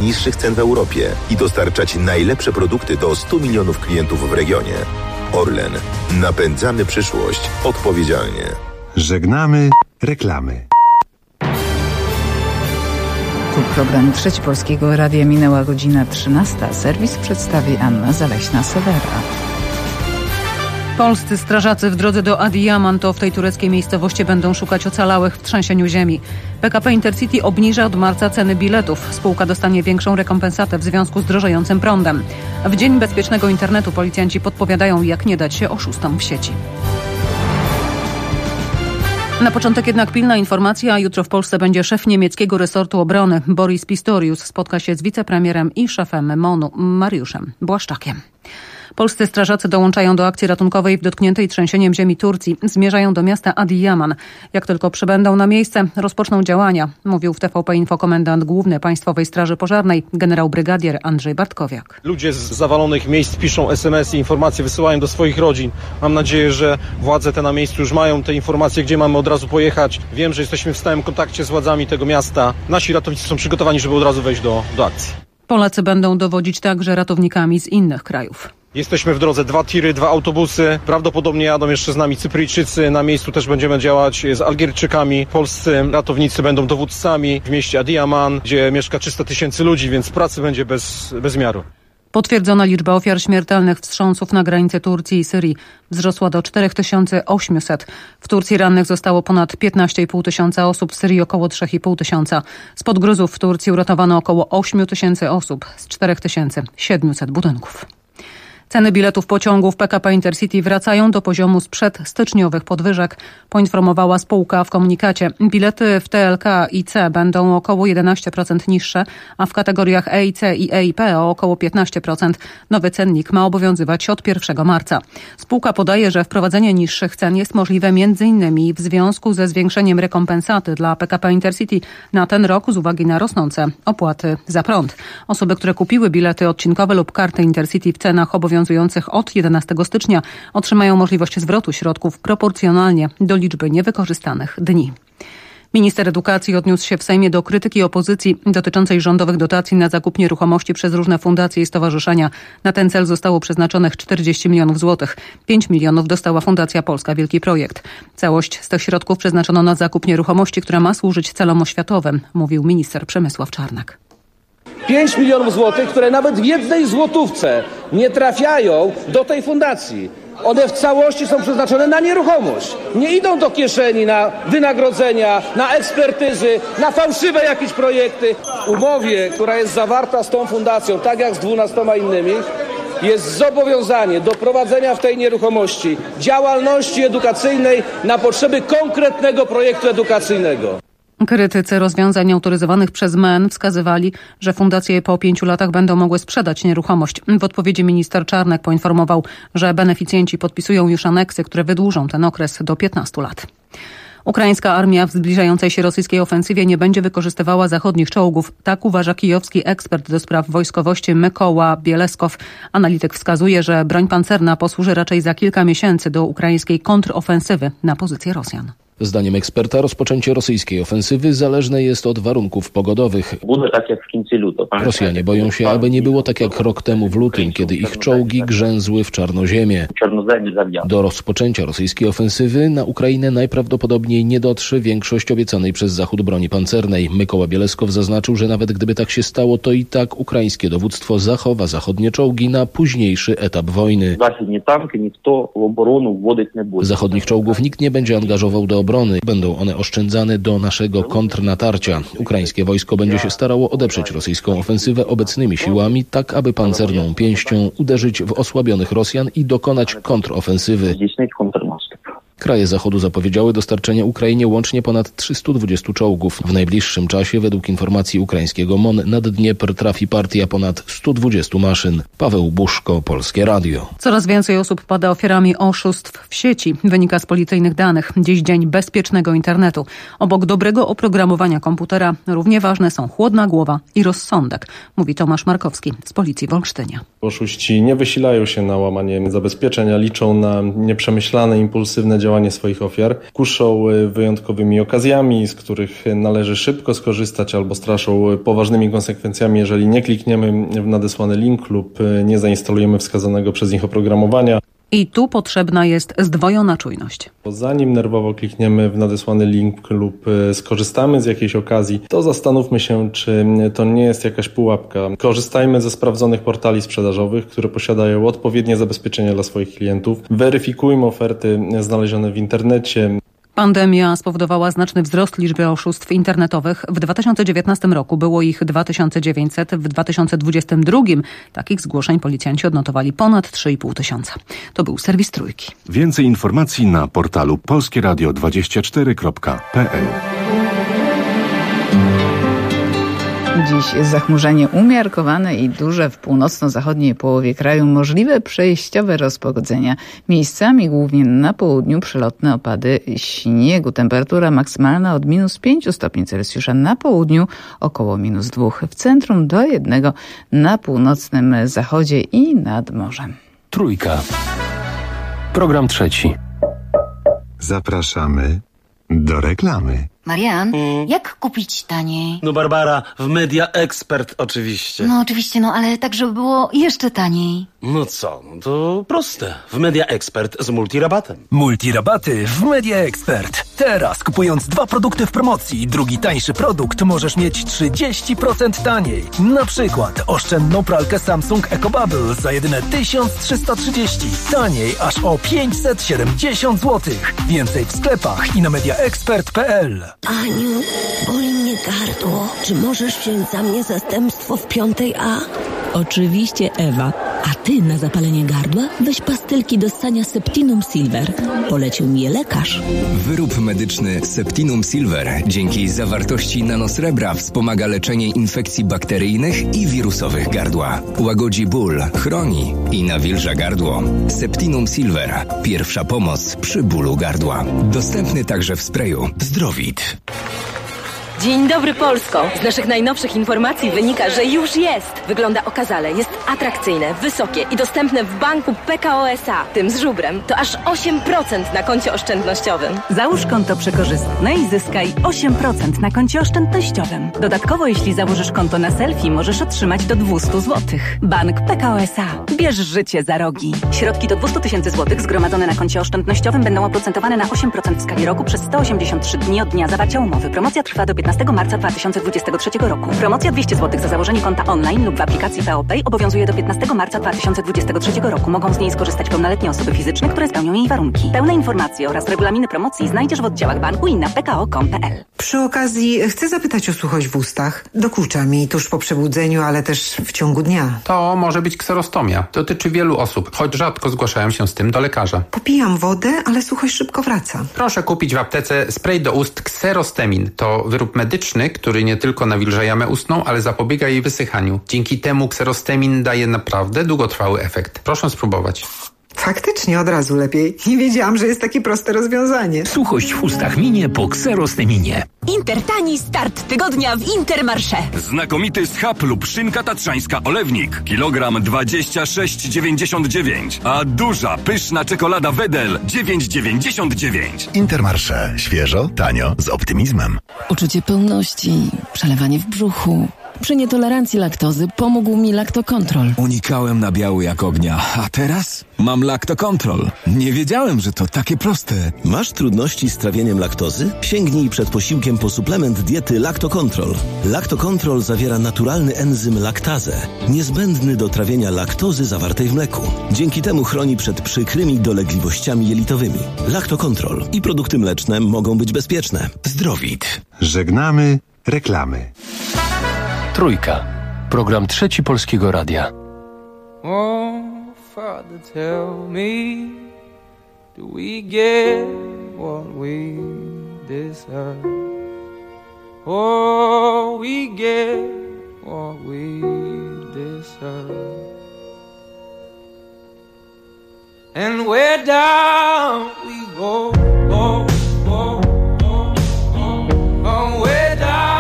najniższych cen w Europie i dostarczać najlepsze produkty do 100 milionów klientów w regionie. Orlen. Napędzamy przyszłość odpowiedzialnie. Żegnamy reklamy. Tu program Trzeci Polskiego Radia. Minęła godzina 13. Serwis przedstawi Anna Zaleśna-Sewera. Polscy strażacy w drodze do Adiyaman to w tej tureckiej miejscowości będą szukać ocalałych w trzęsieniu ziemi. PKP Intercity obniża od marca ceny biletów. Spółka dostanie większą rekompensatę w związku z drożejącym prądem. W Dzień Bezpiecznego Internetu policjanci podpowiadają, jak nie dać się oszustom w sieci. Na początek jednak pilna informacja. Jutro w Polsce będzie szef niemieckiego resortu obrony. Boris Pistorius spotka się z wicepremierem i szefem MON-u Mariuszem Błaszczakiem. Polscy strażacy dołączają do akcji ratunkowej w dotkniętej trzęsieniem ziemi Turcji. Zmierzają do miasta Adiyaman. Jak tylko przybędą na miejsce, rozpoczną działania, mówił w TVP Info komendant główny Państwowej Straży Pożarnej, generał brygadier Andrzej Bartkowiak. Ludzie z zawalonych miejsc piszą SMS-y, informacje wysyłają do swoich rodzin. Mam nadzieję, że władze te na miejscu już mają te informacje, gdzie mamy od razu pojechać. Wiem, że jesteśmy w stałym kontakcie z władzami tego miasta. Nasi ratownicy są przygotowani, żeby od razu wejść do akcji. Polacy będą dowodzić także ratownikami z innych krajów. Jesteśmy w drodze, 2 tiry, 2 autobusy. Prawdopodobnie jadą jeszcze z nami Cypryjczycy. Na miejscu też będziemy działać z Algierczykami. Polscy ratownicy będą dowódcami w mieście Adiyaman, gdzie mieszka 300 000 ludzi, więc pracy będzie bez miaru. Potwierdzona liczba ofiar śmiertelnych wstrząsów na granicy Turcji i Syrii wzrosła do 4800. W Turcji rannych zostało ponad 15,5 tysiąca osób, w Syrii około 3,5 tysiąca. Spod gruzów w Turcji uratowano około 8 tysięcy osób z 4700 budynków. Ceny biletów pociągów PKP Intercity wracają do poziomu sprzed styczniowych podwyżek, poinformowała spółka w komunikacie. Bilety w TLK i C będą około 11% niższe, a w kategoriach E i C i E i P o około 15%. Nowy cennik ma obowiązywać od 1 marca. Spółka podaje, że wprowadzenie niższych cen jest możliwe m.in. w związku ze zwiększeniem rekompensaty dla PKP Intercity na ten rok z uwagi na rosnące opłaty za prąd. Osoby, które kupiły bilety odcinkowe lub karty Intercity w cenach obowiązujących od 11 stycznia otrzymają możliwość zwrotu środków proporcjonalnie do liczby niewykorzystanych dni. Minister edukacji odniósł się w Sejmie do krytyki opozycji dotyczącej rządowych dotacji na zakup nieruchomości przez różne fundacje i stowarzyszenia. Na ten cel zostało przeznaczonych 40 milionów złotych. 5 milionów dostała Fundacja Polska Wielki Projekt. Całość z tych środków przeznaczono na zakup nieruchomości, która ma służyć celom oświatowym, mówił minister Przemysław Czarnek. 5 milionów złotych, które nawet w jednej złotówce nie trafiają do tej fundacji. One w całości są przeznaczone na nieruchomość. Nie idą do kieszeni na wynagrodzenia, na ekspertyzy, na fałszywe jakieś projekty. W umowie, która jest zawarta z tą fundacją, tak jak z 12 innymi, jest zobowiązanie do prowadzenia w tej nieruchomości działalności edukacyjnej na potrzeby konkretnego projektu edukacyjnego. Krytycy rozwiązań autoryzowanych przez MEN wskazywali, że fundacje po 5 latach będą mogły sprzedać nieruchomość. W odpowiedzi minister Czarnek poinformował, że beneficjenci podpisują już aneksy, które wydłużą ten okres do 15 lat. Ukraińska armia w zbliżającej się rosyjskiej ofensywie nie będzie wykorzystywała zachodnich czołgów. Tak uważa kijowski ekspert do spraw wojskowości Mykoła Bieleskow. Analityk wskazuje, że broń pancerna posłuży raczej za kilka miesięcy do ukraińskiej kontrofensywy na pozycję Rosjan. Zdaniem eksperta rozpoczęcie rosyjskiej ofensywy zależne jest od warunków pogodowych. Rosjanie boją się, aby nie było tak jak rok temu w lutym, kiedy ich czołgi grzęzły w czarnoziemię. Do rozpoczęcia rosyjskiej ofensywy na Ukrainę najprawdopodobniej nie dotrze większość obiecanej przez Zachód broni pancernej. Mykoła Bieleskow zaznaczył, że nawet gdyby tak się stało, to i tak ukraińskie dowództwo zachowa zachodnie czołgi na późniejszy etap wojny. Zachodnich czołgów nikt nie będzie angażował do obrony. Będą one oszczędzane do naszego kontrnatarcia. Ukraińskie wojsko będzie się starało odeprzeć rosyjską ofensywę obecnymi siłami, tak aby pancerną pięścią uderzyć w osłabionych Rosjan i dokonać kontrofensywy. Kraje Zachodu zapowiedziały dostarczenie Ukrainie łącznie ponad 320 czołgów. W najbliższym czasie, według informacji ukraińskiego MON, nad Dniepr trafi partia ponad 120 maszyn. Paweł Buszko, Polskie Radio. Coraz więcej osób pada ofiarami oszustw w sieci. Wynika z policyjnych danych. Dziś Dzień Bezpiecznego Internetu. Obok dobrego oprogramowania komputera równie ważne są chłodna głowa i rozsądek, mówi Tomasz Markowski z Policji w Olsztynie. Oszuści nie wysilają się na łamanie zabezpieczenia, liczą na nieprzemyślane, impulsywne działania działanie swoich ofiar. Kuszą wyjątkowymi okazjami, z których należy szybko skorzystać, albo straszą poważnymi konsekwencjami, jeżeli nie klikniemy w nadesłany link lub nie zainstalujemy wskazanego przez nich oprogramowania. I tu potrzebna jest zdwojona czujność. Zanim nerwowo klikniemy w nadesłany link lub skorzystamy z jakiejś okazji, to zastanówmy się, czy to nie jest jakaś pułapka. Korzystajmy ze sprawdzonych portali sprzedażowych, które posiadają odpowiednie zabezpieczenia dla swoich klientów. Weryfikujmy oferty znalezione w internecie. Pandemia spowodowała znaczny wzrost liczby oszustw internetowych. W 2019 roku było ich 2900, w 2022 takich zgłoszeń policjanci odnotowali ponad 3500. To był serwis Trójki. Więcej informacji na portalu polskieradio24.pl. Dziś zachmurzenie umiarkowane i duże w północno-zachodniej połowie kraju, możliwe przejściowe rozpogodzenia. Miejscami, głównie na południu, przelotne opady śniegu. Temperatura maksymalna od -5 stopni Celsjusza na południu, około -2. W centrum do 1 na północnym zachodzie i nad morzem. Trójka. Program trzeci. Zapraszamy do reklamy. Marian, jak kupić taniej? No Barbara, w Media Expert oczywiście. No oczywiście, ale tak, żeby było jeszcze taniej. No co, to proste. W Media Expert z multirabatem. Multirabaty w Media Expert. Teraz kupując 2 produkty w promocji, drugi tańszy produkt możesz mieć 30% taniej. Na przykład oszczędną pralkę Samsung EcoBubble za jedyne 1330. Taniej aż o 570 zł. Więcej w sklepach i na mediaexpert.pl. Aniu, boli mnie gardło. Czy możesz wziąć za mnie zastępstwo w 5A? Oczywiście, Ewa. A ty na zapalenie gardła weź pastylki do ssania Septinum Silver. Polecił mi je lekarz. Wyrób medyczny Septinum Silver dzięki zawartości nanosrebra wspomaga leczenie infekcji bakteryjnych i wirusowych gardła. Łagodzi ból, chroni i nawilża gardło. Septinum Silver. Pierwsza pomoc przy bólu gardła. Dostępny także w sprayu Zdrowit. Dzień dobry Polsko! Z naszych najnowszych informacji wynika, że już jest! Wygląda okazale, jest atrakcyjne, wysokie i dostępne w banku PKO SA. Tym z żubrem to aż 8% na koncie oszczędnościowym. Załóż konto przekorzystne i zyskaj 8% na koncie oszczędnościowym. Dodatkowo, jeśli założysz konto na selfie, możesz otrzymać do 200 zł. Bank PKO SA. Bierz życie za rogi. Środki do 200 000 zł zgromadzone na koncie oszczędnościowym będą oprocentowane na 8% w skali roku przez 183 dni od dnia zawarcia umowy. Promocja trwa do 15 marca 2023 roku. Promocja 200 zł za założenie konta online lub w aplikacji PO Pay obowiązuje do 15 marca 2023 roku. Mogą z niej skorzystać pełnoletnie osoby fizyczne, które spełnią jej warunki. Pełne informacje oraz regulaminy promocji znajdziesz w oddziałach banku i na pko.com.pl. Przy okazji chcę zapytać o suchość w ustach. Dokucza mi tuż po przebudzeniu, ale też w ciągu dnia. To może być kserostomia. Dotyczy wielu osób, choć rzadko zgłaszają się z tym do lekarza. Popijam wodę, ale suchość szybko wraca. Proszę kupić w aptece spray do ust Kserostemin. To wyrób medyczny, który nie tylko nawilża jamę ustną, ale zapobiega jej wysychaniu. Dzięki temu Kserostemin daje naprawdę długotrwały efekt. Proszę spróbować. Faktycznie od razu lepiej. Nie wiedziałam, że jest takie proste rozwiązanie. Suchość w ustach minie po Kserosteminie. Intertani start tygodnia w Intermarché. Znakomity schab lub szynka tatrzańska Olewnik. Kilogram 26,99. A duża, pyszna czekolada Wedel 9,99. Intermarché. Świeżo, tanio, z optymizmem. Uczucie pełności, przelewanie w brzuchu. Przy nietolerancji laktozy pomógł mi Lactocontrol. Unikałem nabiału jak ognia, a teraz mam Lactocontrol. Nie wiedziałem, że to takie proste. Masz trudności z trawieniem laktozy? Sięgnij przed posiłkiem po suplement diety Lactocontrol. Lactocontrol zawiera naturalny enzym laktazę, niezbędny do trawienia laktozy zawartej w mleku. Dzięki temu chroni przed przykrymi dolegliwościami jelitowymi. Lactocontrol i produkty mleczne mogą być bezpieczne. Zdrowit. Żegnamy reklamy. Trójka. Program trzeci Polskiego Radia. Oh, Father, tell me, do we get what we deserve? Oh, we get what we deserve. And where down we go, oh, oh, oh, oh, oh, where down.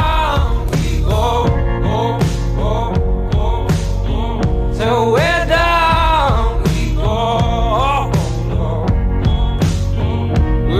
So where down we go,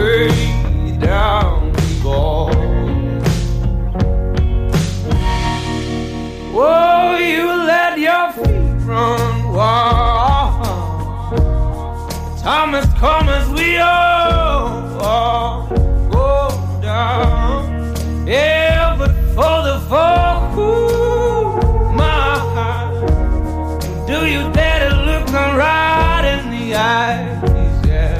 come as we all go down. Yeah, but for the fall, my heart, do you dare to look me right in the eyes? Yeah.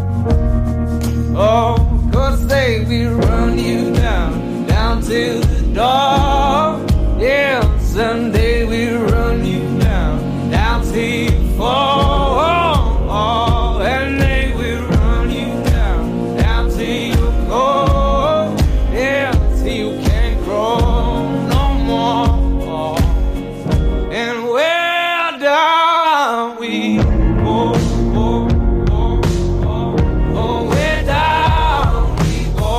Oh, 'cause they will run you down till the dark. Yeah, someday we run you down till you fall. And they will run you down till you go. Yeah, till you can't grow no more. And where down we go. Where down we go.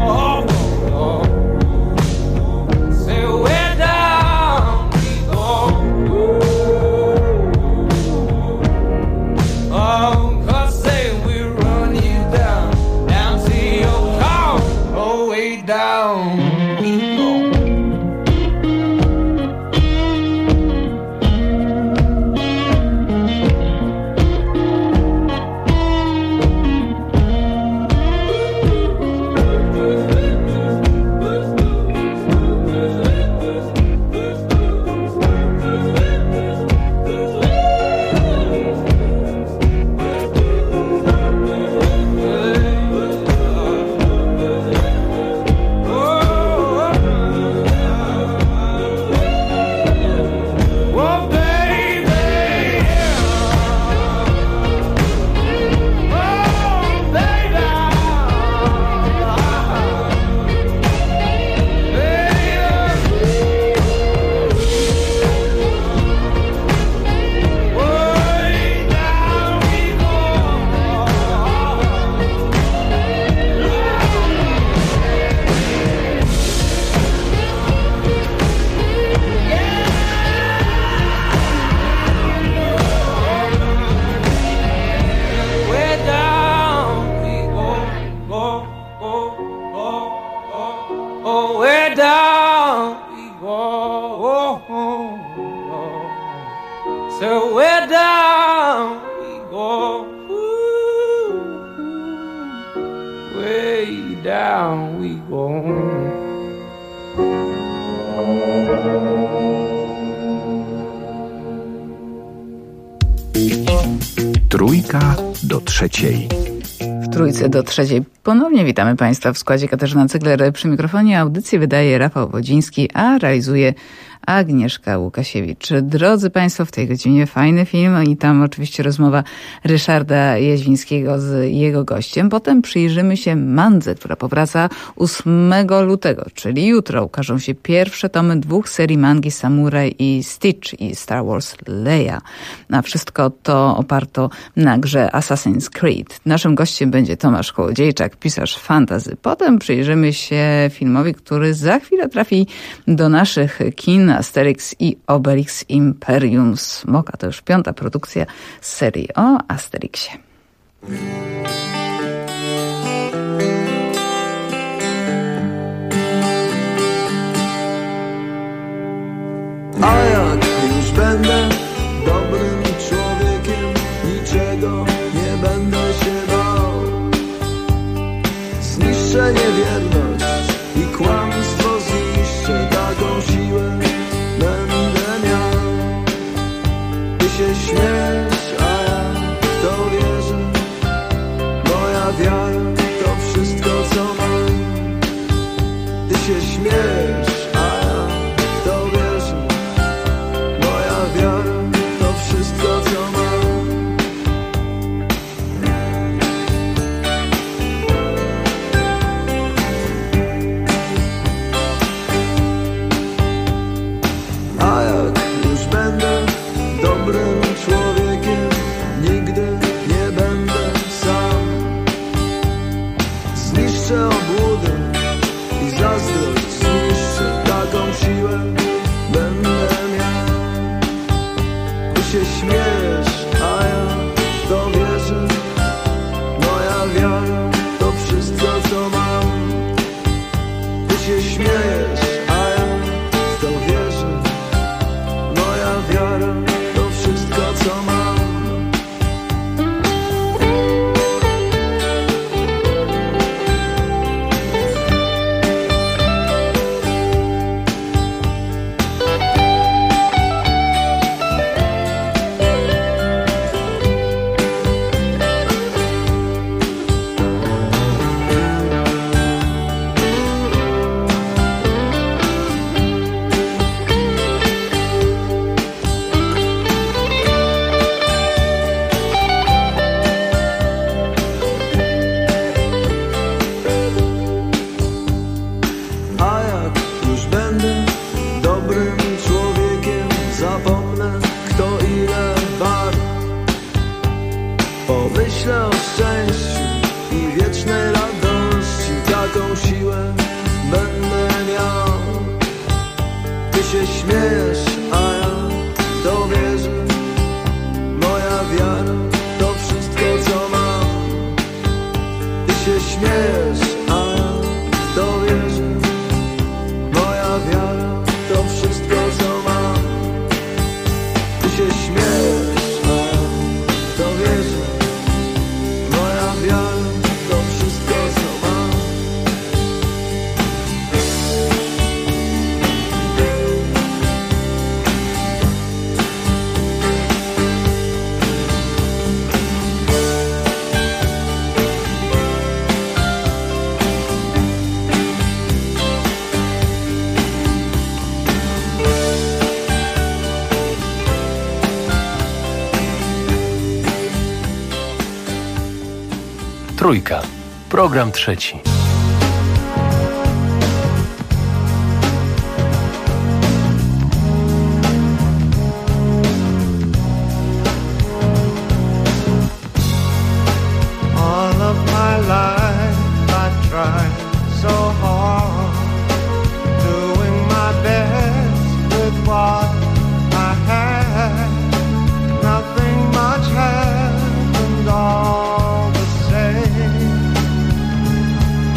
Say where down we go. Oh, 'cause they will run you down till your call. Oh, way down we go. So where down we go, way down we go. Trójka do trzeciej. W Trójce do trzeciej ponownie witamy Państwa w składzie Katarzyna Cygler. Przy mikrofonie audycję wydaje Rafał Wodziński, a realizuje Agnieszka Łukasiewicz. Drodzy Państwo, w tej godzinie fajny film i tam oczywiście rozmowa Ryszarda Jaźwińskiego z jego gościem. Potem przyjrzymy się mandze, która powraca 8 lutego, czyli jutro. Ukażą się pierwsze tomy 2 serii mangi Samurai i Stitch i Star Wars Leia. A wszystko to oparto na grze Assassin's Creed. Naszym gościem będzie Tomasz Kołodziejczak, pisarz fantasy. Potem przyjrzymy się filmowi, który za chwilę trafi do naszych kin, Asterix i Obelix Imperium Smoka. To już 5. produkcja z serii o Asterixie. A jak już będę dobrym człowiekiem, niczego nie będę się bał. Zniszczę niewierność i kłamstwo, zniszczę taką siłę. Będę miał, ty się śmiesz, a ja w to wierzę. Moja wiara to wszystko, co mam. Ty się śmiesz, a ja w to wierzę. Moja wiara to wszystko, co mam. A jak już będę dobrym człowiekiem, nigdy nie będę sam. Zniszczę obłudę i zazdrość, zniszczę taką siłę. Będę miał, ty się śmiesz, a ja w to wierzę. Moja wiara to wszystko, co mam. Ty się śmiejesz, a ja w to wierzę. Moja wiara to wszystko, co mam. zapomnę, kto ile wart. Pomyślę o szczęściu i wiecznej radości, taką siłę będę miał. Ty się śmiejesz, a ja to wierzę. Moja wiara to wszystko, co mam. Ty się śmiejesz, a ja to wierzę. Moja wiara to wszystko, co mam. Ty się śmiejesz, a ja to wierzę. Moja wiara to wszystko, co mam. Trójka. Program trzeci. All of my life I tried so hard, doing my best with what I had. Nothing much happened all the same.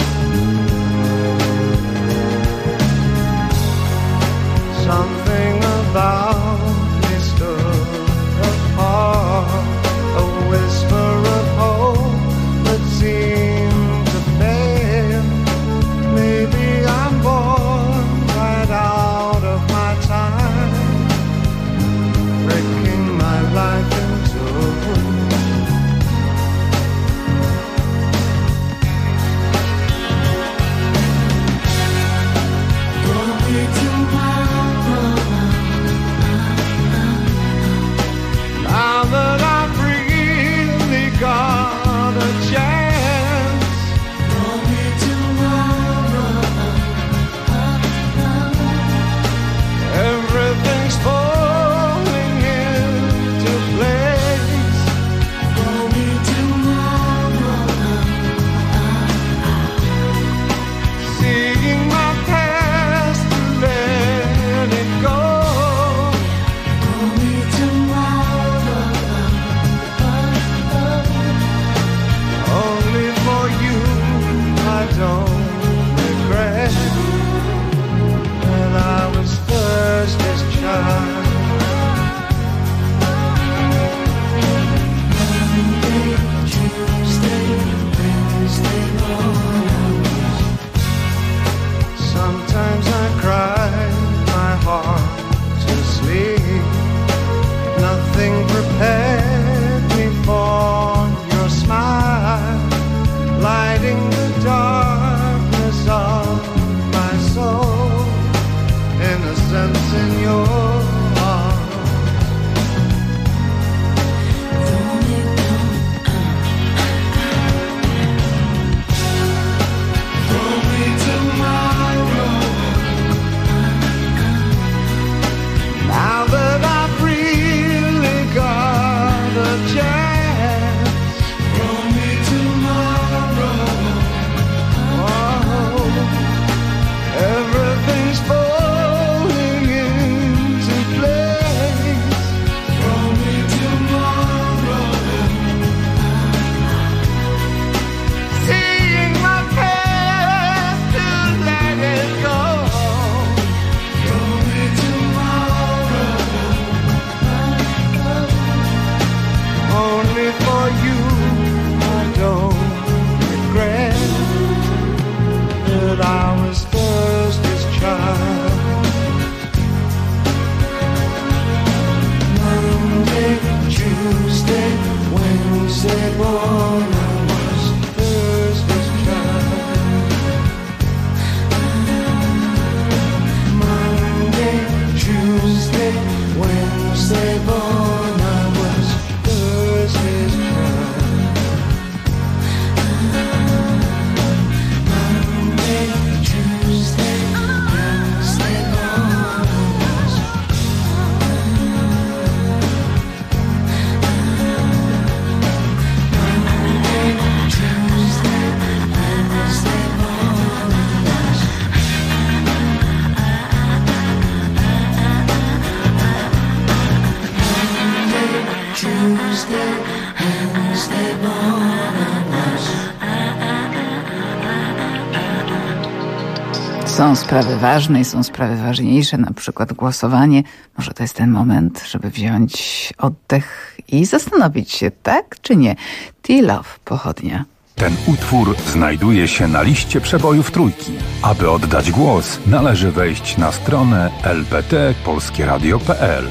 Są sprawy ważne i są sprawy ważniejsze, na przykład głosowanie. Może to jest ten moment, żeby wziąć oddech i zastanowić się, tak czy nie. T-Love, Pochodnia. Ten utwór znajduje się na liście przebojów Trójki. Aby oddać głos, należy wejść na stronę lpt.polskieradio.pl.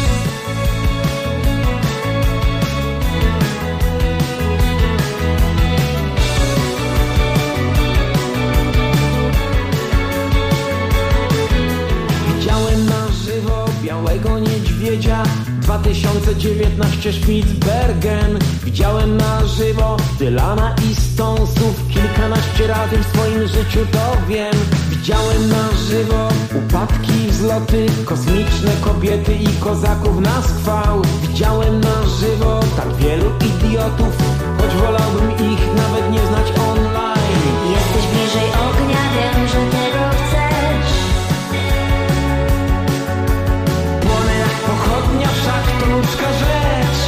Widziałem na żywo białego niedźwiedzia 2019 Spitsbergen. Widziałem na żywo Dylana i Stonesów kilkanaście razy w swoim życiu, to wiem. Widziałem na żywo upadki, wzloty, kosmiczne kobiety i kozaków na schwał. Widziałem na żywo tak wielu idiotów, choć wolałbym ich nawet nie znać online. Jesteś bliżej ognia, wiem, że tego chcesz. Płonę jak pochodnia, wszak to ludzka rzecz.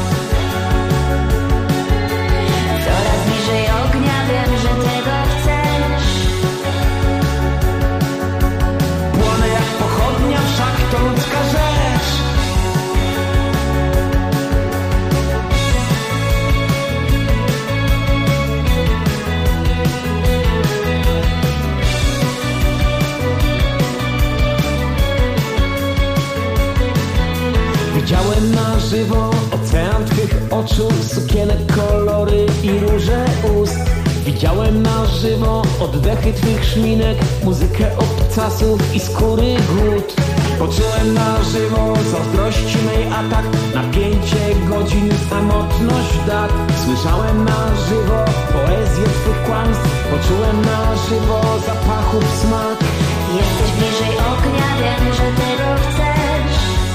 Coraz bliżej ognia, wiem, że tego chcesz. Płonę jak pochodnia, wszak to ludzka rzecz. Widziałem na żywo ocean twych oczu, sukienek, kolory i róże ust. Widziałem na żywo oddechy twych szminek, muzykę obcasów i skóry głód. Poczułem na żywo zazdrości mej atak, napięcie godzin, samotność dat. Słyszałem na żywo poezję twych kłamstw, poczułem na żywo zapachów smak. Jesteś bliżej ognia, wiem, że tego chcesz.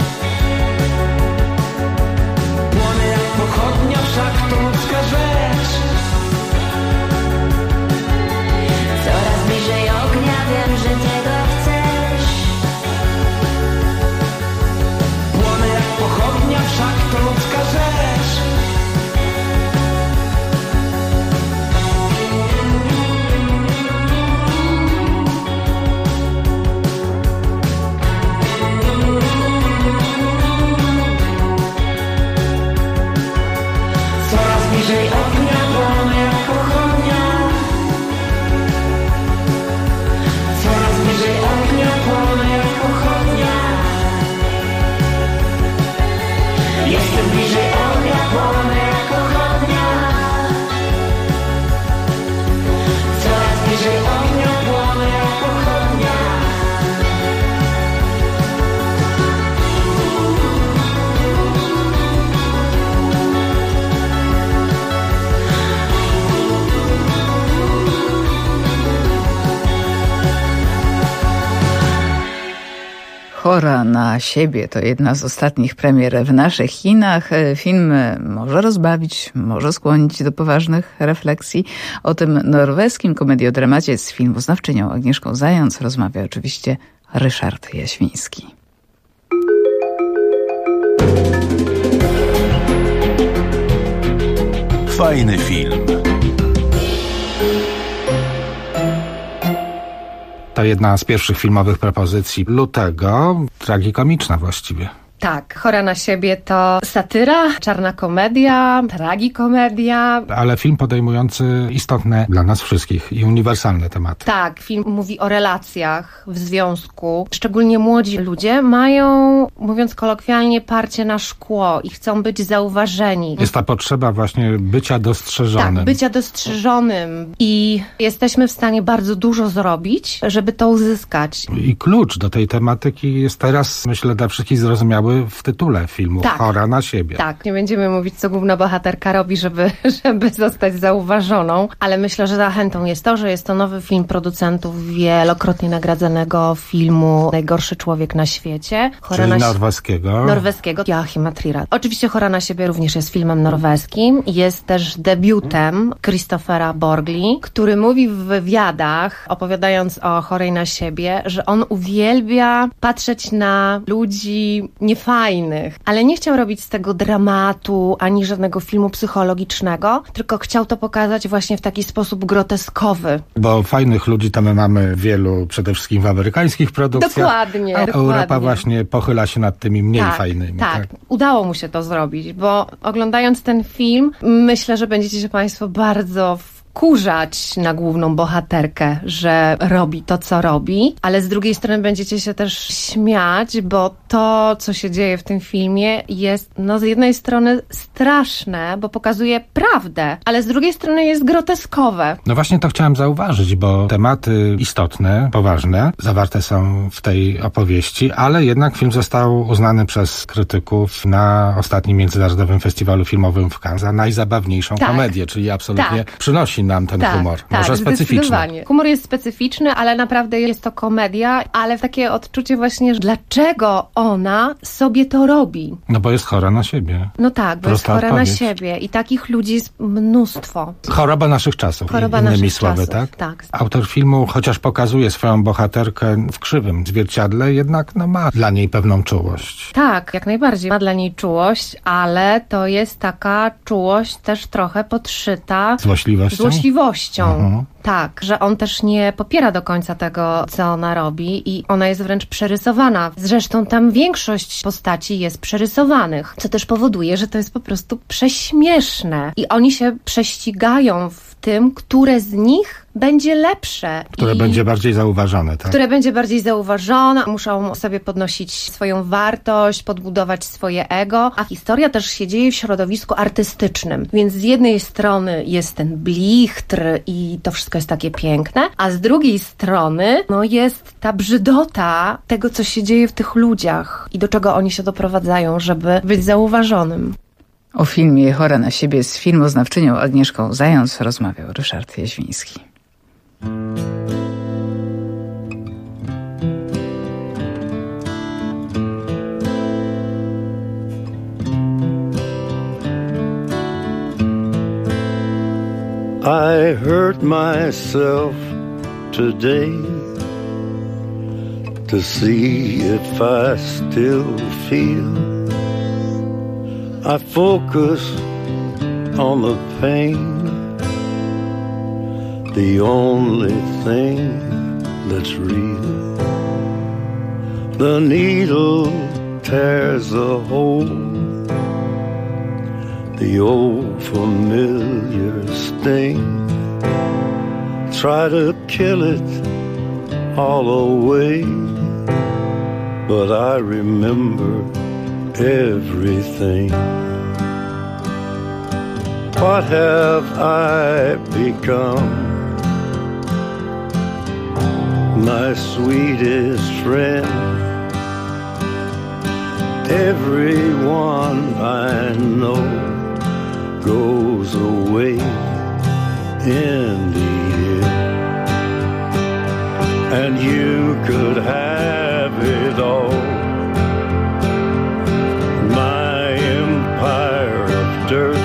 Płonę jak pochodnia, wszak to ludzka rzecz. Coraz bliżej ognia, wiem, że tego chcesz. Płonę jak pochodnia, wszak to ludzka rzecz. Coraz bliżej ognia, płonę jak pochodnia. Coraz bliżej ognia, płonę jak pochodnia. Jestem bliżej ognia, płonę jak pochodnia. Coraz bliżej ognia, płonę jak pochodnia. Chora na siebie to jedna z ostatnich premier w naszych kinach. Film może rozbawić, może skłonić do poważnych refleksji. O tym norweskim komediodramacie z filmoznawczynią Agnieszką Zając rozmawia oczywiście Ryszard Jaświński. Fajny film. To jedna z pierwszych filmowych propozycji lutego, tragikomiczna właściwie. Tak, Chora na siebie to satyra, czarna komedia, tragikomedia. Ale film podejmujący istotne dla nas wszystkich i uniwersalne tematy. Tak, film mówi o relacjach w związku. Szczególnie młodzi ludzie mają, mówiąc kolokwialnie, parcie na szkło i chcą być zauważeni. Jest ta potrzeba właśnie bycia dostrzeżonym. Tak, bycia dostrzeżonym i jesteśmy w stanie bardzo dużo zrobić, żeby to uzyskać. I klucz do tej tematyki jest teraz, myślę, dla wszystkich zrozumiały w tytule filmu. Tak. Chora na siebie. Tak, nie będziemy mówić, co główna bohaterka robi, żeby zostać zauważoną, ale myślę, że zachętą jest to, że jest to nowy film producentów wielokrotnie nagradzanego filmu Najgorszy człowiek na świecie. Czyli norweskiego. Norweskiego, Joachima Trira. Oczywiście Chora na siebie również jest filmem norweskim. Jest też debiutem Christophera Borgli, który mówi w wywiadach, opowiadając o chorej na siebie, że on uwielbia patrzeć na ludzi nie niefajnych. Ale nie chciał robić z tego dramatu, ani żadnego filmu psychologicznego, tylko chciał to pokazać właśnie w taki sposób groteskowy. Bo fajnych ludzi to my mamy wielu, przede wszystkim w amerykańskich produkcjach. Dokładnie. Europa właśnie pochyla się nad tymi mniej fajnymi. Tak, udało mu się to zrobić, bo oglądając ten film, myślę, że będziecie się Państwo bardzo wkurzać na główną bohaterkę, że robi to, co robi, ale z drugiej strony będziecie się też śmiać, bo to, co się dzieje w tym filmie jest, z jednej strony straszne, bo pokazuje prawdę, ale z drugiej strony jest groteskowe. No właśnie to chciałem zauważyć, bo tematy istotne, poważne, zawarte są w tej opowieści, ale jednak film został uznany przez krytyków na ostatnim Międzynarodowym Festiwalu Filmowym w Cannes za najzabawniejszą komedię, czyli absolutnie przynosi nam ten humor. Może specyficzny. Humor jest specyficzny, ale naprawdę jest to komedia, ale takie odczucie właśnie, że dlaczego ona sobie to robi. No bo jest chora na siebie. No tak, bo jest chora na siebie i takich ludzi jest mnóstwo. Choroba naszych czasów. Innymi słowy, tak? Tak. Autor filmu, chociaż pokazuje swoją bohaterkę w krzywym zwierciadle, jednak ma dla niej pewną czułość. Tak, jak najbardziej ma dla niej czułość, ale to jest taka czułość też trochę podszyta złośliwością. Tak, że on też nie popiera do końca tego, co ona robi i ona jest wręcz przerysowana. Zresztą tam większość postaci jest przerysowanych, co też powoduje, że to jest po prostu prześmieszne. I oni się prześcigają w tym, które z nich będzie lepsze. Które będzie bardziej zauważone, tak? Które będzie bardziej zauważone, muszą sobie podnosić swoją wartość, podbudować swoje ego, a historia też się dzieje w środowisku artystycznym. Więc z jednej strony jest ten blichtr i to wszystko jest takie piękne, a z drugiej strony jest ta brzydota tego, co się dzieje w tych ludziach i do czego oni się doprowadzają, żeby być zauważonym. O filmie Chora na siebie z filmoznawczynią Agnieszką Zając rozmawiał Ryszard Jaźwiński. I hurt myself today to see if I still feel. I focus on the pain, the only thing that's real. The needle tears a hole, the old familiar sting. Try to kill it all away, but I remember everything. What have I become? My sweetest friend. Everyone I know goes away in the end, and you could have it all. My empire of dirt,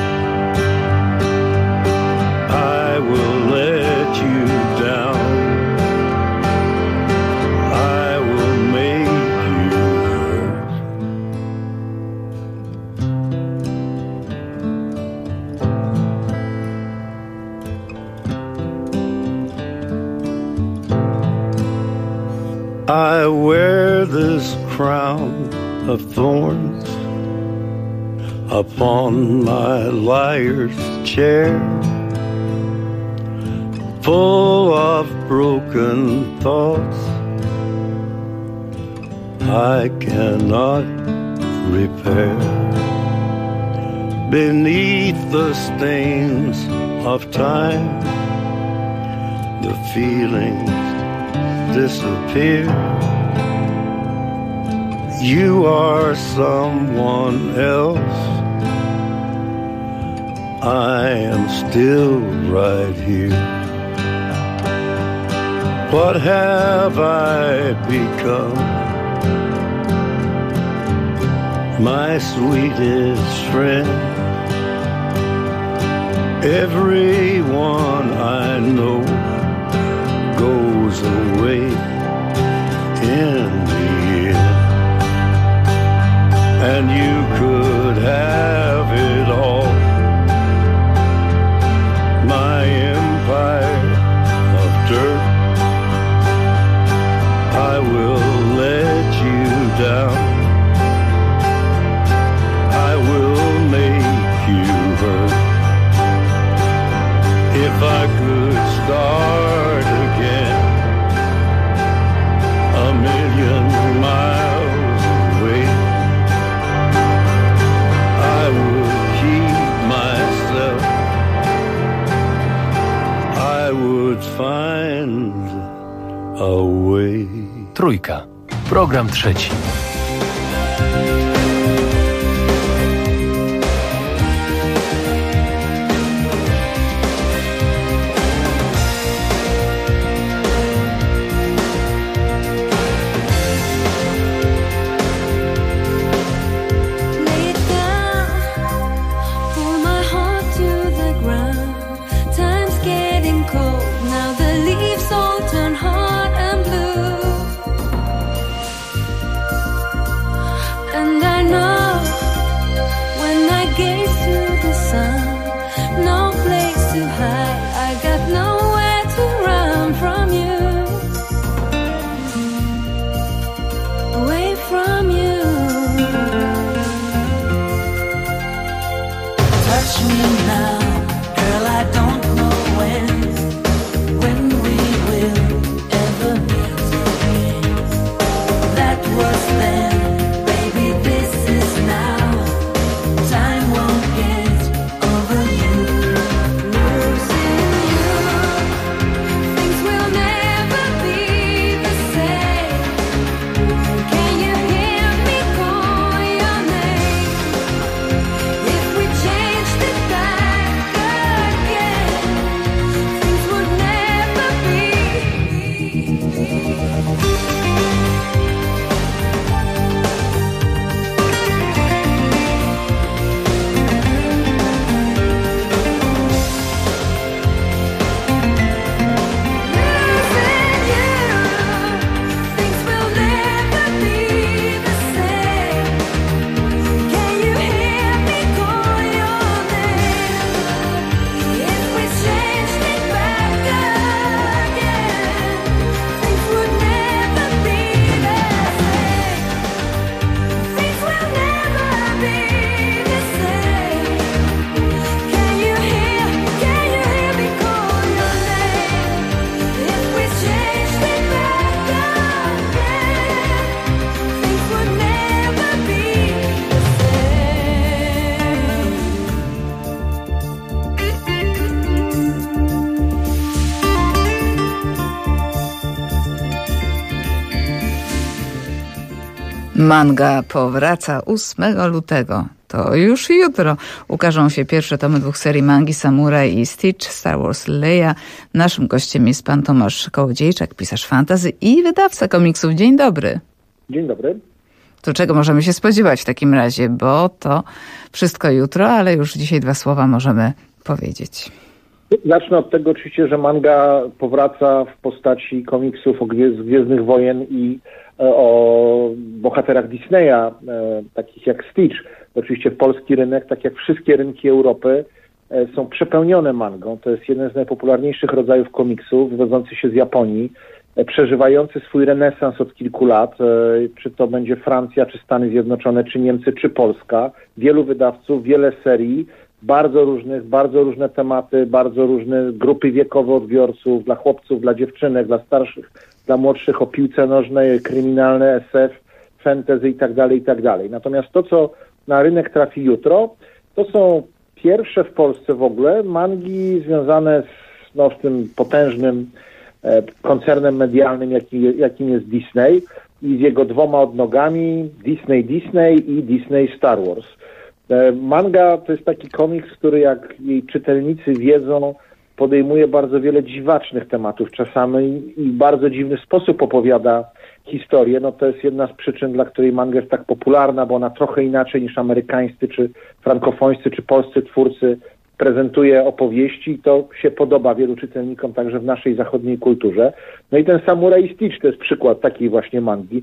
I will let you down. I will make you hurt. I wear this crown of thorns upon my liar's chair, full of broken thoughts I cannot repair. Beneath the stains of time, the feelings disappear. You are someone else, I am still right here. What have I become? My sweetest friend. Everyone I know goes away in the end. and you could have it all. My empire of dirt, I will let you down. I will make you hurt. If I could start again, a million miles away, I would keep myself. I would find a way. Trójka. Program trzeci. Manga powraca 8 lutego. To już jutro ukażą się pierwsze tomy 2 serii mangi Samuraj i Stitch, Star Wars Leia. Naszym gościem jest pan Tomasz Kołodziejczak, pisarz fantasy i wydawca komiksów. Dzień dobry. Dzień dobry. To czego możemy się spodziewać w takim razie, bo to wszystko jutro, ale już dzisiaj 2 słowa możemy powiedzieć. Zacznę od tego oczywiście, że manga powraca w postaci komiksów z Gwiezdnych Wojen i o bohaterach Disneya, takich jak Stitch. Oczywiście polski rynek, tak jak wszystkie rynki Europy, są przepełnione mangą. To jest jeden z najpopularniejszych rodzajów komiksów, wywodzący się z Japonii, przeżywający swój renesans od kilku lat, czy to będzie Francja, czy Stany Zjednoczone, czy Niemcy, czy Polska. Wielu wydawców, wiele serii, bardzo różnych, bardzo różne tematy, bardzo różne grupy wiekowe odbiorców, dla chłopców, dla dziewczynek, dla starszych, dla młodszych, o piłce nożnej, kryminalne, SF, fantasy i tak dalej. Natomiast to, co na rynek trafi jutro, to są pierwsze w Polsce w ogóle mangi związane z tym potężnym koncernem medialnym, jakim jest Disney i z jego 2 odnogami, Disney i Disney Star Wars. Manga to jest taki komiks, który, jak jej czytelnicy wiedzą, podejmuje bardzo wiele dziwacznych tematów czasami i w bardzo dziwny sposób opowiada historię. No to jest jedna z przyczyn, dla której manga jest tak popularna, bo ona trochę inaczej niż amerykańscy, czy frankofońscy, czy polscy twórcy prezentuje opowieści i to się podoba wielu czytelnikom także w naszej zachodniej kulturze. No i ten Samuraj i Stitch to jest przykład takiej właśnie mangi.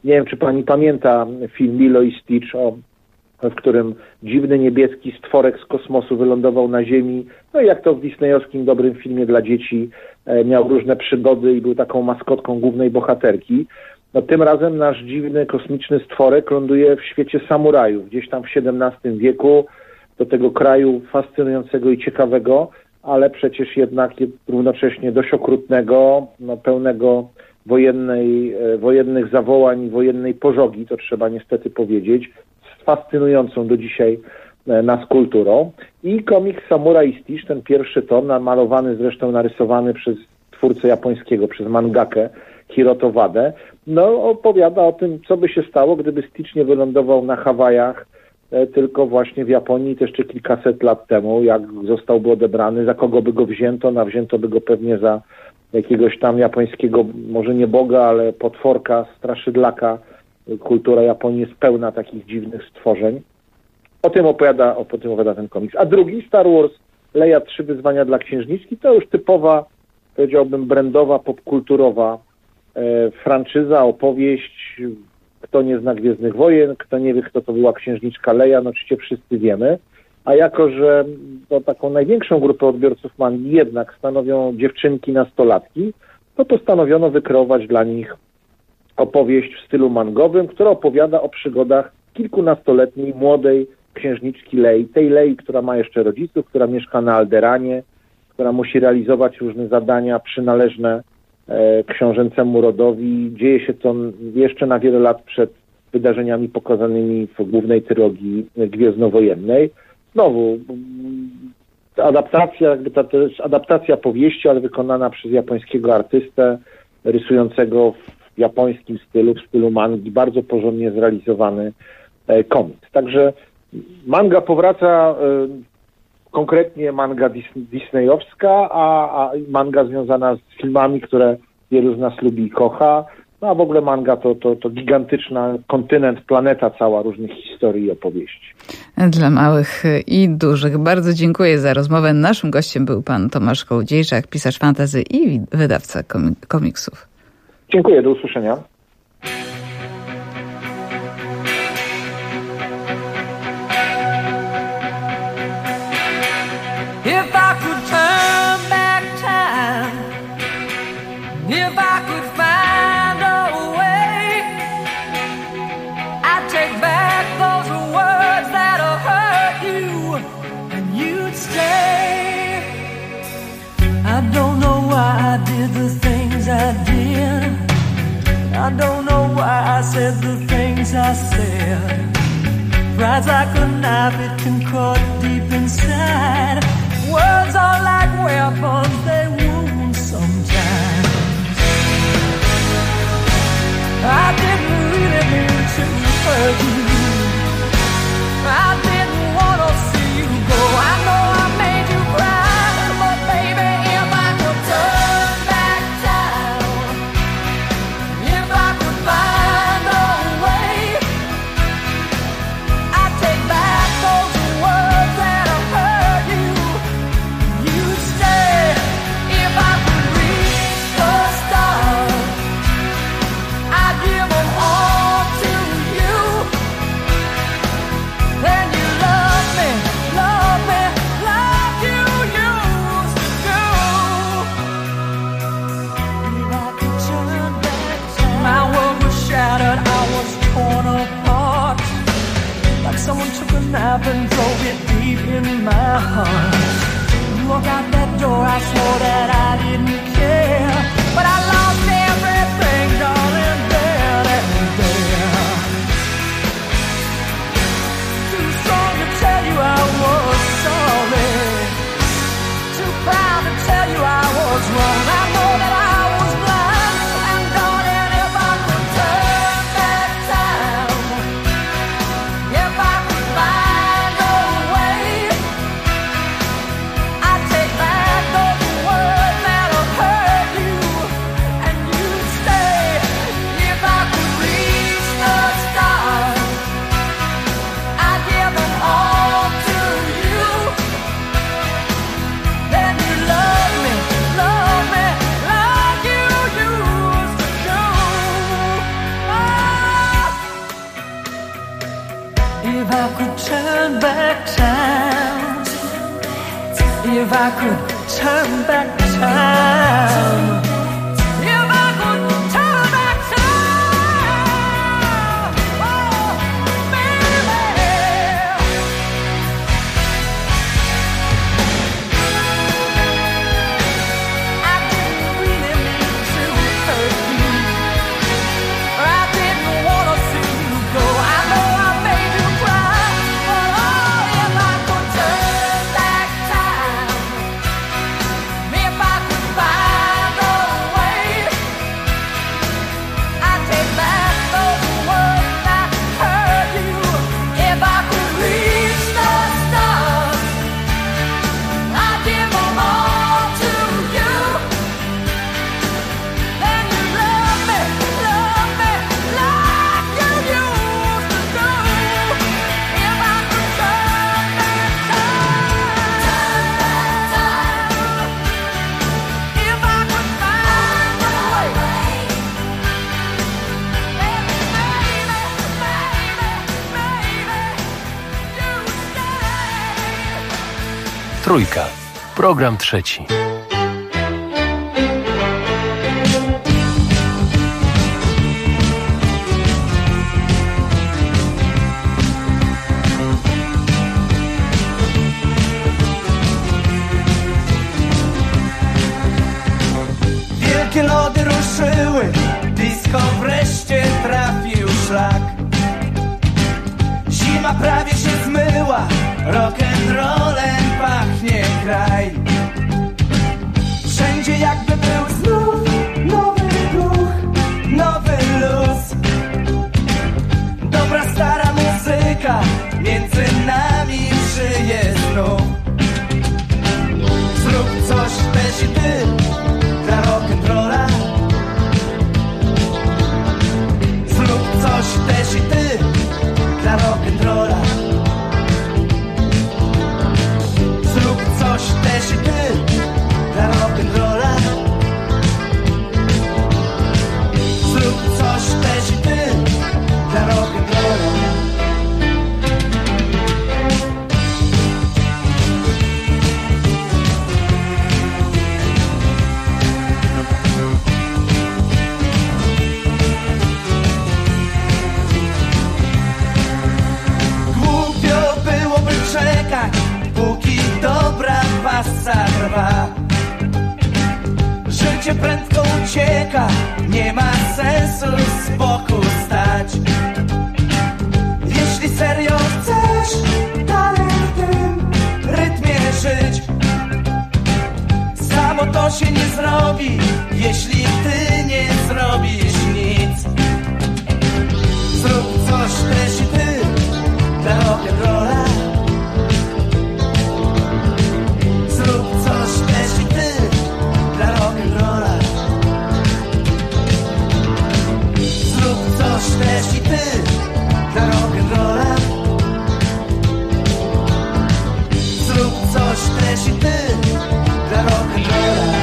Nie wiem, czy pani pamięta film Lilo i Stitch, w którym dziwny niebieski stworek z kosmosu wylądował na Ziemi. No i jak to w disneyowskim dobrym filmie dla dzieci, miał różne przygody i był taką maskotką głównej bohaterki. No tym razem nasz dziwny kosmiczny stworek ląduje w świecie samurajów, gdzieś tam w XVII wieku, do tego kraju fascynującego i ciekawego, ale przecież jednak równocześnie dość okrutnego, no pełnego wojennych zawołań, wojennej pożogi, to trzeba niestety powiedzieć, z fascynującą do dzisiaj nas kulturą. I komiks Samurai Stitch, ten pierwszy tom, namalowany zresztą, narysowany przez twórcę japońskiego, przez mangakę Hiroto Wadę, no opowiada o tym, co by się stało, gdyby Stitch nie wylądował na Hawajach, tylko właśnie w Japonii jeszcze kilkaset lat temu, jak zostałby odebrany, za kogo by go wzięto, wzięto by go pewnie za jakiegoś tam japońskiego, może nie boga, ale potworka, straszydlaka. Kultura Japonii jest pełna takich dziwnych stworzeń. O tym opowiada ten komiks. A drugi, Star Wars Leia 3 wyzwania dla księżniczki, to już typowa, powiedziałbym, brandowa, popkulturowa franczyza, opowieść. Kto nie zna Gwiezdnych Wojen, kto nie wie, kto to była księżniczka Leia, no oczywiście wszyscy wiemy. A jako, że taką największą grupę odbiorców mangi jednak stanowią dziewczynki, nastolatki, to postanowiono wykreować dla nich opowieść w stylu mangowym, która opowiada o przygodach kilkunastoletniej młodej księżniczki Lei, tej Lei, która ma jeszcze rodziców, która mieszka na Alderanie, która musi realizować różne zadania przynależne książęcemu rodowi. Dzieje się to jeszcze na wiele lat przed wydarzeniami pokazanymi w głównej trylogii gwiezdnowojennej. Znowu adaptacja, to jest adaptacja powieści, ale wykonana przez japońskiego artystę rysującego w japońskim stylu, w stylu mangi, bardzo porządnie zrealizowany komiks. Także manga powraca, konkretnie manga disneyowska, a manga związana z filmami, które wielu z nas lubi i kocha. No a w ogóle manga to gigantyczna kontynent, planeta cała różnych historii i opowieści. Dla małych i dużych. Bardzo dziękuję za rozmowę. Naszym gościem był pan Tomasz Kołodziejczak, pisarz fantasy i wydawca komiksów. Dziękuję, do usłyszenia. If I could turn back time, if I could find a way, I'd take back those words that'll hurt you, and you'd stay. I don't know why I did the things I did. I don't know why I said the things I said. Pride's like a knife, it can cut deep inside. Words are like weapons, they wound sometimes. I didn't really mean to hurt you. I didn't want to see you go. I know I made you cry, but baby, if I could turn back time, if I could find a way, I'd take back those words that have hurt you. You'd stay. If I could reach the stars, I'd give them all to you. Then you love me, love me, like you used to. If I could turn back time, my world was shattered, I was torn apart. Like someone took a knife and drove it deep in my heart. You walk out that door, I swore that I didn't care, but I lost everything, darling, then and there. Too strong to tell you I was sorry, too proud to tell you I was wrong. I know that I was blind, and darling, if I could turn back time, if I could find a way, I'd take back those words that'll hurt you, and you'd turn back time, if I could turn back time, if I could turn back time, oh, baby. I didn't really mean to hurt you, or I didn't want to see you go. I know I made you cry, but oh, if I could turn back time, if I could find a way, I'd take back those words I heard you. If I could reach the stars, I'd give them all to you. Then you love me like you used to do. If I could turn back time, if I could find a way, Trójka. Program trzeci. Wielkie lody ruszyły, disco wreszcie trafił szlak. Zima prawie się zmyła, rock'n'rollem pachnie kraj. Wszędzie jakby był znów nowy duch, nowy luz. Dobra stara muzyka między nami żyje znów. Zrób coś też i ty dla rock'n'rolla. Zrób coś też i ty dla rock'n'rolla. Zrób coś też i ty dla rock'n'rolla. Zrób coś też i ty dla rock'n'rolla. Głupio byłoby czekać, póki dobra pasa trwa. Życie prędko ucieka, nie ma sensu z boku stać. Jeśli serio chcesz dalej w tym rytmie żyć, samo to się nie zrobi, jeśli ty nie zrobisz nic. Zrób coś też i ty dla rock'n'rolla. Zrób coś też i ty dla rock'n'rolla. Zrób coś też i ty dla rock'n'rolla. Zrób coś też i ty dla rock'n'rolla.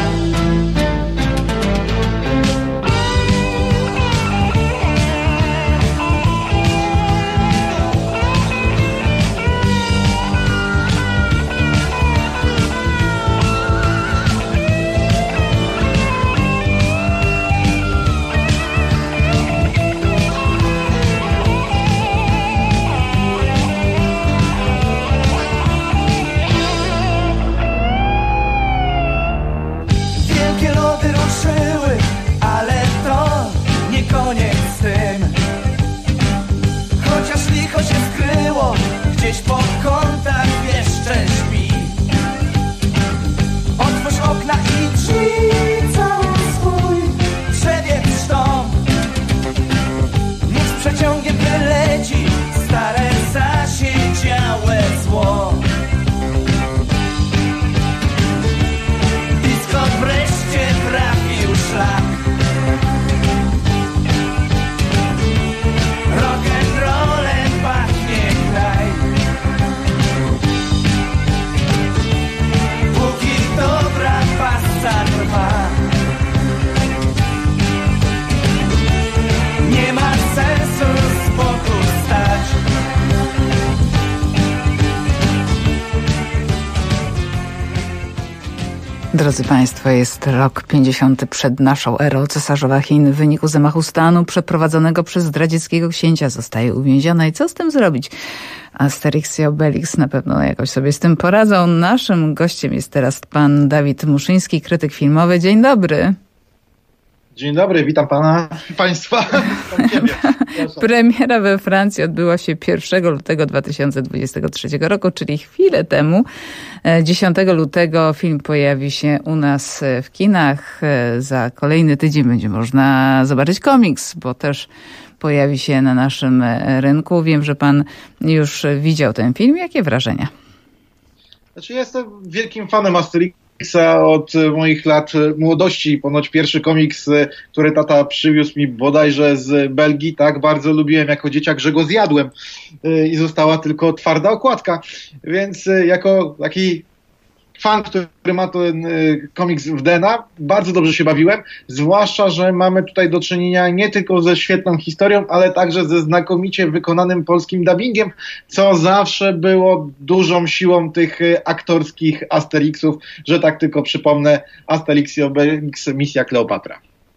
Drodzy Państwo, jest rok 50. przed naszą erą. Cesarzowa Chin w wyniku zamachu stanu przeprowadzonego przez zdradzieckiego księcia zostaje uwięziona. I co z tym zrobić? Asterix i Obelix na pewno jakoś sobie z tym poradzą. Naszym gościem jest teraz pan Dawid Muszyński, krytyk filmowy. Dzień dobry. Dzień dobry, witam pana, państwa. Witam ciebie. Premiera we Francji odbyła się 1 lutego 2023 roku, czyli chwilę temu. 10 lutego film pojawi się u nas w kinach. Za kolejny tydzień będzie można zobaczyć komiks, bo też pojawi się na naszym rynku. Wiem, że pan już widział ten film. Jakie wrażenia? Znaczy, ja jestem wielkim fanem Asterixa od moich lat młodości. Ponoć pierwszy komiks, który tata przywiózł mi bodajże z Belgii, tak bardzo lubiłem jako dzieciak, że go zjadłem i została tylko twarda okładka. Więc jako taki fan, który ma ten komiks w DNA, bardzo dobrze się bawiłem, zwłaszcza, że mamy tutaj do czynienia nie tylko ze świetną historią, ale także ze znakomicie wykonanym polskim dubbingiem, co zawsze było dużą siłą tych aktorskich Asterixów, że tak tylko przypomnę, Asterix i Obelix, Misja Kleopatra.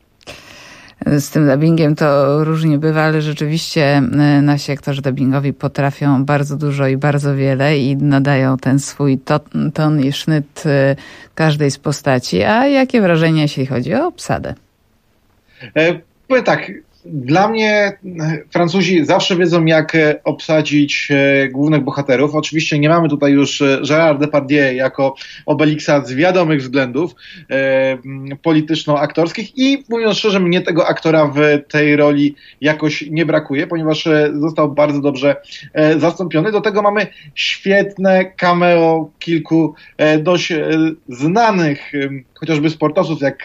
Z tym dubbingiem to różnie bywa, ale rzeczywiście nasi aktorzy dubbingowi potrafią bardzo dużo i bardzo wiele i nadają ten swój ton i sznyt każdej z postaci. A jakie wrażenia, jeśli chodzi o obsadę? Powiem tak, dla mnie Francuzi zawsze wiedzą, jak obsadzić głównych bohaterów. Oczywiście nie mamy tutaj już Gérard Depardieu jako Obelixa z wiadomych względów polityczno-aktorskich i mówiąc szczerze, mnie tego aktora w tej roli jakoś nie brakuje, ponieważ został bardzo dobrze zastąpiony. Do tego mamy świetne cameo kilku dość znanych chociażby sportowców jak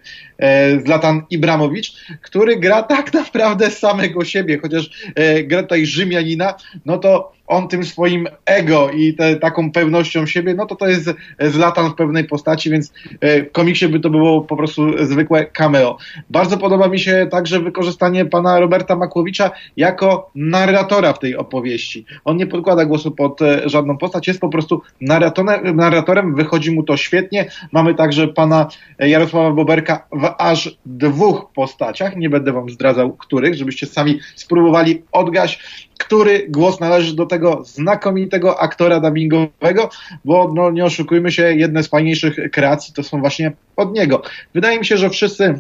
Zlatan Ibramowicz, który gra tak naprawdę samego siebie, chociaż gra tutaj Rzymianina, no to on tym swoim ego i taką pewnością siebie, no to jest Zlatan w pewnej postaci, więc w komiksie by to było po prostu zwykłe cameo. Bardzo podoba mi się także wykorzystanie pana Roberta Makłowicza jako narratora w tej opowieści. On nie podkłada głosu pod żadną postać, jest po prostu narratorem, wychodzi mu to świetnie. Mamy także pana Jarosława Boberka w aż 2 postaciach, nie będę wam zdradzał których, żebyście sami spróbowali odgaść, który głos należy do tego znakomitego aktora dubbingowego, bo no, nie oszukujmy się, jedne z fajniejszych kreacji to są właśnie od niego. Wydaje mi się, że wszyscy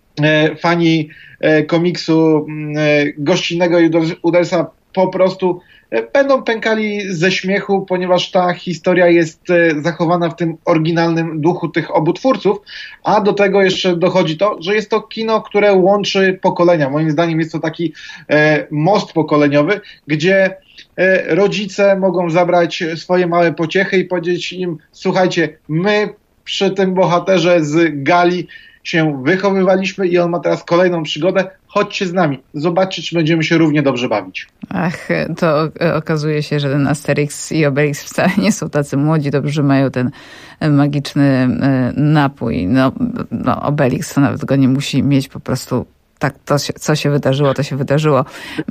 fani komiksu gościnnego Udersa po prostu będą pękali ze śmiechu, ponieważ ta historia jest zachowana w tym oryginalnym duchu tych obu twórców, a do tego jeszcze dochodzi to, że jest to kino, które łączy pokolenia. Moim zdaniem jest to taki most pokoleniowy, gdzie rodzice mogą zabrać swoje małe pociechy i powiedzieć im: słuchajcie, my przy tym bohaterze z Gali się wychowywaliśmy i on ma teraz kolejną przygodę, chodźcie z nami, zobaczcie, czy będziemy się równie dobrze bawić. Ach, to okazuje się, że ten Asterix i Obelix wcale nie są tacy młodzi, dobrze mają ten magiczny napój. No Obelix to nawet go nie musi mieć, po prostu tak, co się wydarzyło, to się wydarzyło.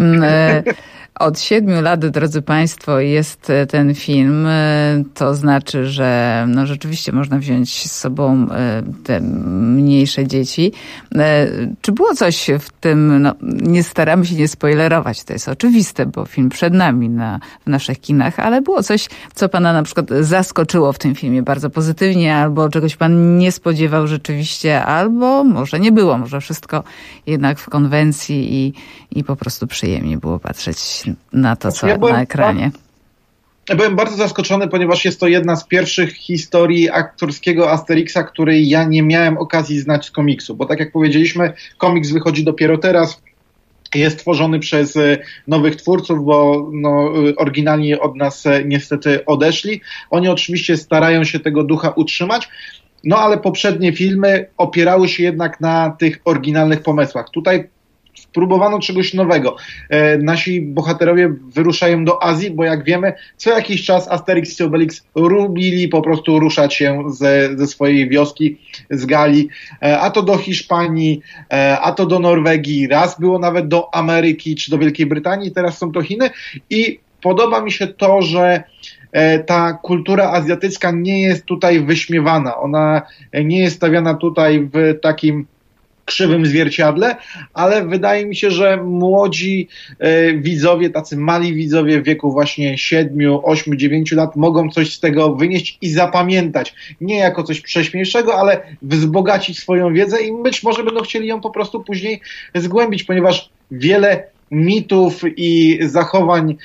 Od 7 lat, drodzy Państwo, jest ten film. To znaczy, że no rzeczywiście można wziąć z sobą te mniejsze dzieci. Czy było coś w tym, no, nie staramy się nie spoilerować, to jest oczywiste, bo film przed nami w naszych kinach, ale było coś, co Pana na przykład zaskoczyło w tym filmie bardzo pozytywnie, albo czegoś Pan nie spodziewał rzeczywiście, albo może nie było, może wszystko jednak w konwencji i po prostu przyjemnie było patrzeć na to, co na ekranie. Byłem bardzo zaskoczony, ponieważ jest to jedna z pierwszych historii aktorskiego Asterixa, której ja nie miałem okazji znać z komiksu, bo tak jak powiedzieliśmy, komiks wychodzi dopiero teraz, jest tworzony przez nowych twórców, bo oryginalnie od nas niestety odeszli. Oni oczywiście starają się tego ducha utrzymać, no ale poprzednie filmy opierały się jednak na tych oryginalnych pomysłach. Tutaj spróbowano czegoś nowego. Nasi bohaterowie wyruszają do Azji, bo jak wiemy, co jakiś czas Asterix i Obelix lubili po prostu ruszać się ze swojej wioski, z Galii, a to do Hiszpanii, a to do Norwegii, raz było nawet do Ameryki czy do Wielkiej Brytanii, teraz są to Chiny i podoba mi się to, że ta kultura azjatycka nie jest tutaj wyśmiewana. Ona nie jest stawiana tutaj w takim krzywym zwierciadle, ale wydaje mi się, że młodzi widzowie, tacy mali widzowie w wieku właśnie 7, 8, 9 lat mogą coś z tego wynieść i zapamiętać. Nie jako coś prześmiesznego, ale wzbogacić swoją wiedzę i być może będą chcieli ją po prostu później zgłębić, ponieważ wiele mitów i zachowań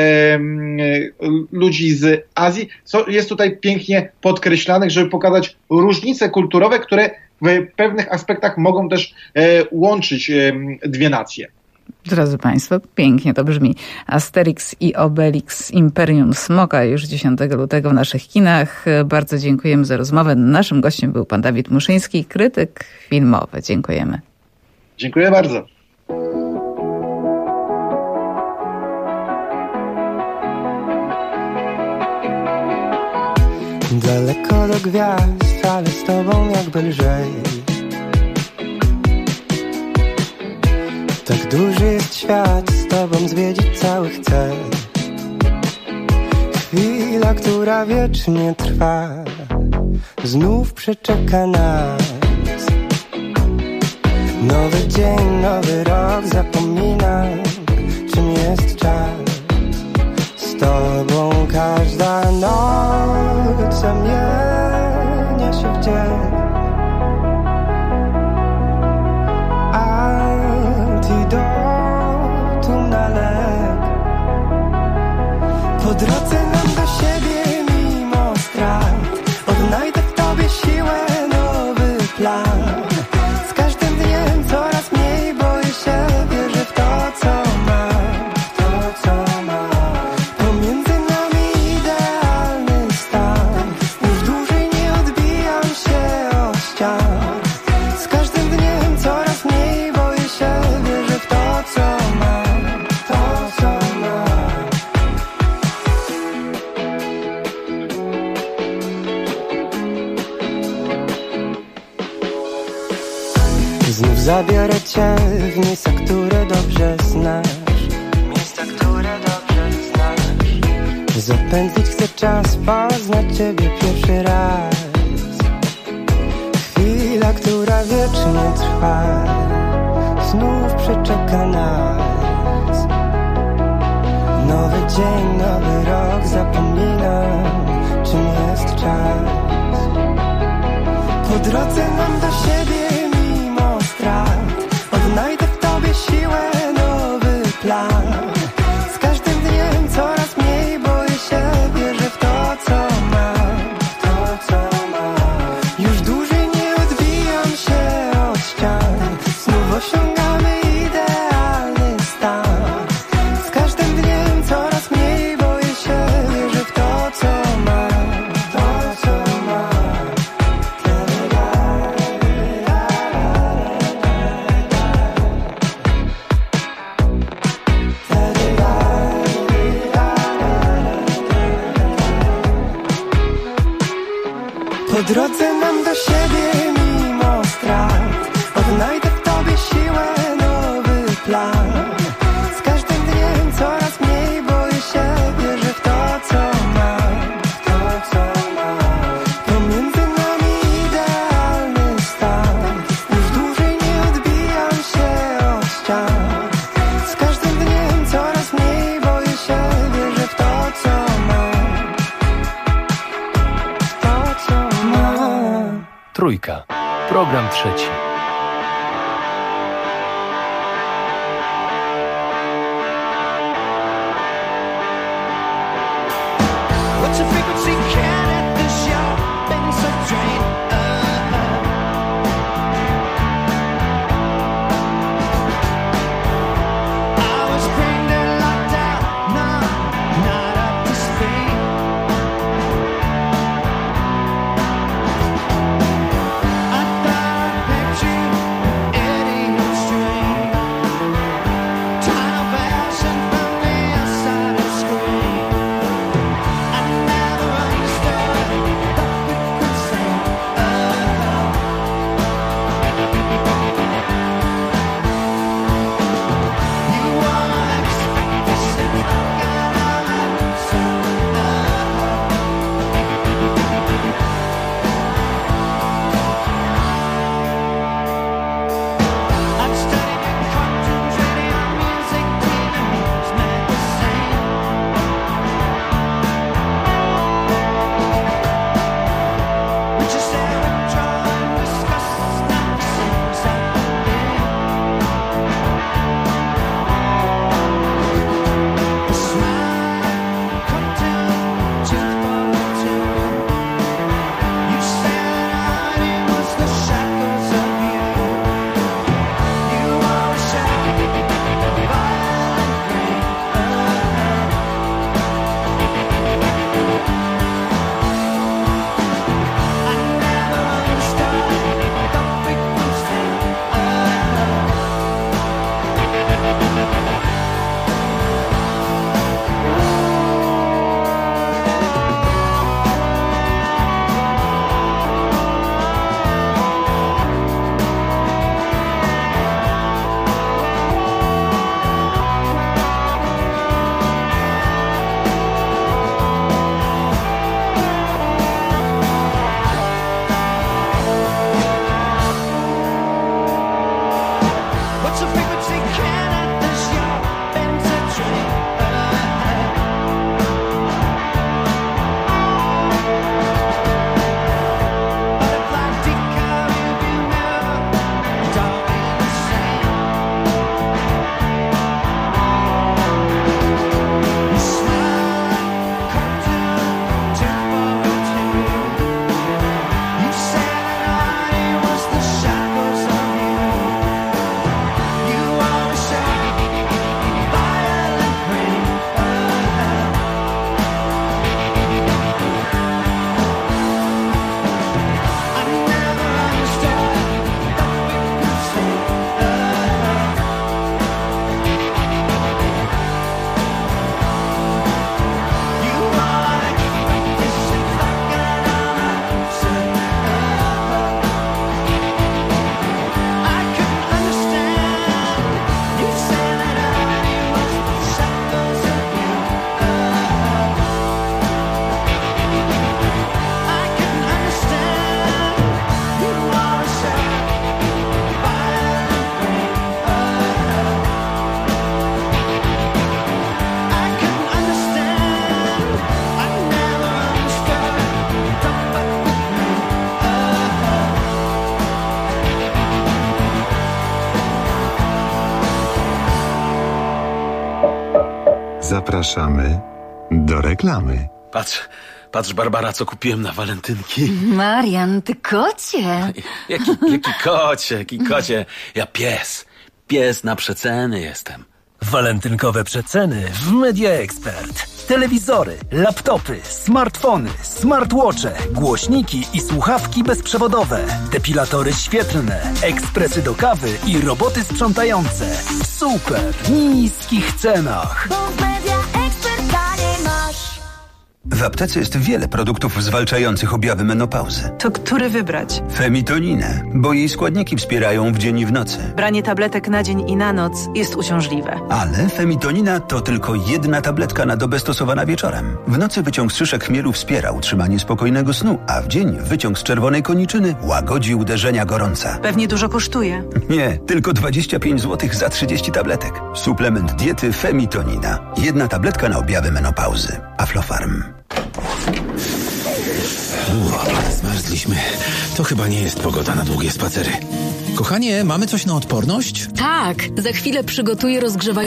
ludzi z Azji jest tutaj pięknie podkreślanych, żeby pokazać różnice kulturowe, które w pewnych aspektach mogą też łączyć dwie nacje. Drodzy Państwo, pięknie to brzmi. Asterix i Obelix Imperium Smoka już 10 lutego w naszych kinach. Bardzo dziękujemy za rozmowę. Naszym gościem był pan Dawid Muszyński, krytyk filmowy. Dziękujemy. Dziękuję bardzo. Daleko do gwiazd, ale z tobą jakby lżej. Tak duży jest świat, z tobą zwiedzić cały chcę. Chwila, która wiecznie trwa, znów przeczeka nas. Nowy dzień, nowy rok, zapominam, czym jest czas. Z tobą każda noc zamienia się w dzień. Antidotum na lek. Po drodze nam do siebie mimo strat, odnajdę w tobie siłę, nowy plan. Z każdym dniem coraz mniej boję się, wierzę w to, co mam. Pomiędzy nami idealny stan, już dłużej nie odbijam się od ścian. Z każdym dniem coraz mniej boję się, wierzę w to, co mam, Znów zabiorę cię w miejsca, które dobrze znasz. Zapętlić chcę czas, poznać ciebie pierwszy raz. Chwila, która wiecznie trwa, znów przeczeka nas. Nowy dzień, nowy rok, zapominam, czym jest czas. Po drodze mam do siebie mimo strat, odnajdę w tobie siłę, nowy plan. Z każdym dniem coraz mniej boję się, wierzę w to, co mam. Już dłużej nie odbijam się od ścian, znów osiągamy idealny stan. Z każdym dniem coraz mniej boję się, wierzę w to, co mam. Po drodze mam do siebie mimo strat, odnajdę w tobie siłę, nowy plan. Z każdym dniem coraz mniej boję się, wierzę w to, co mam. Pomiędzy nami idealny stan, już dłużej nie odbijam się od ścian. Z każdym dniem coraz mniej boję się, wierzę w to, co mam. Trójka. Program trzeci. What's your frequency count at the shopping subtrain? I was cranked and locked out, not up to speed. I thought I Zapraszamy do reklamy. Patrz, Barbara, co kupiłem na walentynki. Marian, ty kocie. Jaki kocie? Ja pies na przeceny jestem. Walentynkowe przeceny w Media Expert. Telewizory, laptopy, smartfony, smartwatche, głośniki i słuchawki bezprzewodowe, depilatory świetlne, ekspresy do kawy i roboty sprzątające w super niskich cenach. W aptece jest wiele produktów zwalczających objawy menopauzy. To który wybrać? Femitoninę, bo jej składniki wspierają w dzień i w nocy. Branie tabletek na dzień i na noc jest uciążliwe. Ale femitonina to tylko jedna tabletka na dobę stosowana wieczorem. W nocy wyciąg z szyszek chmielu wspiera utrzymanie spokojnego snu, a w dzień wyciąg z czerwonej koniczyny łagodzi uderzenia gorąca. Pewnie dużo kosztuje. Nie, tylko 25 zł za 30 tabletek. Suplement diety femitonina. Jedna tabletka na objawy menopauzy. Aflofarm. Zmarzliśmy. To chyba nie jest pogoda na długie spacery. Kochanie, mamy coś na odporność? Tak, za chwilę przygotuję rozgrzewający